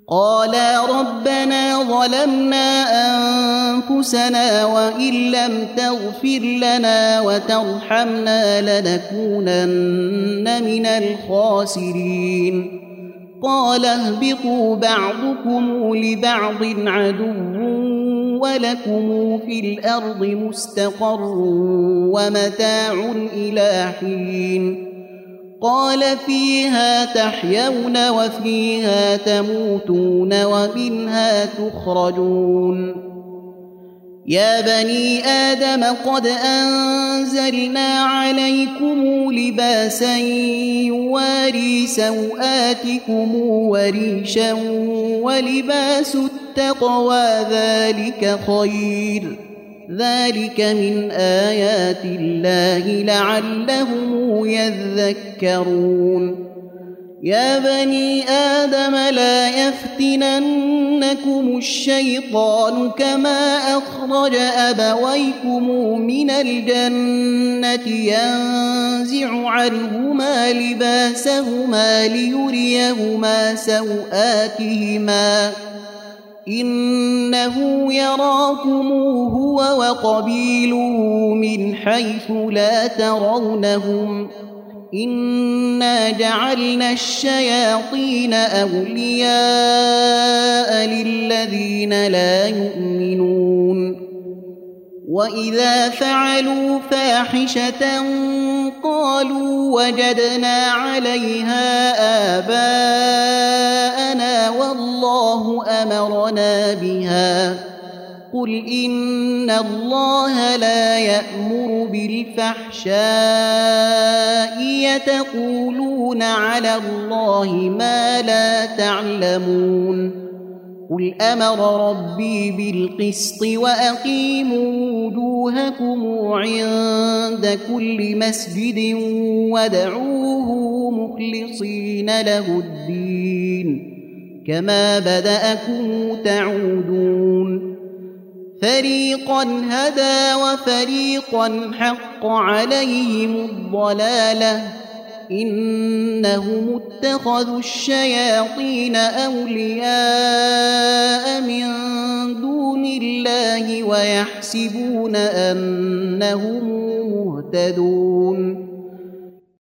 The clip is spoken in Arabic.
قالا ربنا ظلمنا أنفسنا وإن لم تغفر لنا وترحمنا لنكونن من الخاسرين قال اهبطوا بعضكم لبعض عدو ولكم في الأرض مستقر ومتاع إلى حين قال فيها تحيون وفيها تموتون ومنها تخرجون يا بني آدم قد أنزلنا عليكم لباسا يواري سوآتكم وريشا ولباس التقوى ذلك خير ذلك من آيات الله لعلهم يذكرون يا بني آدم لا يفتننكم الشيطان كما أخرج أبويكم من الجنة ينزع عنهما لباسهما ليريهما سوآتهما إنه يراكم هو وقبيله من حيث لا ترونهم إنا جعلنا الشياطين أولياء للذين لا يؤمنون وإذا فعلوا فاحشة قالوا وجدنا عليها آباءنا والله أمرنا بها قل إن الله لا يأمر بالفحشاء يتقولون على الله ما لا تعلمون قل أمر ربي بالقسط وأقيموا وجوهكم عند كل مسجد وادعوه مخلصين له الدين كما بدأكم تعودون فريقا هدى وفريقا حق عليهم الضلالة إنهم اتخذوا الشياطين أولياء من دون الله ويحسبون أنهم مهتدون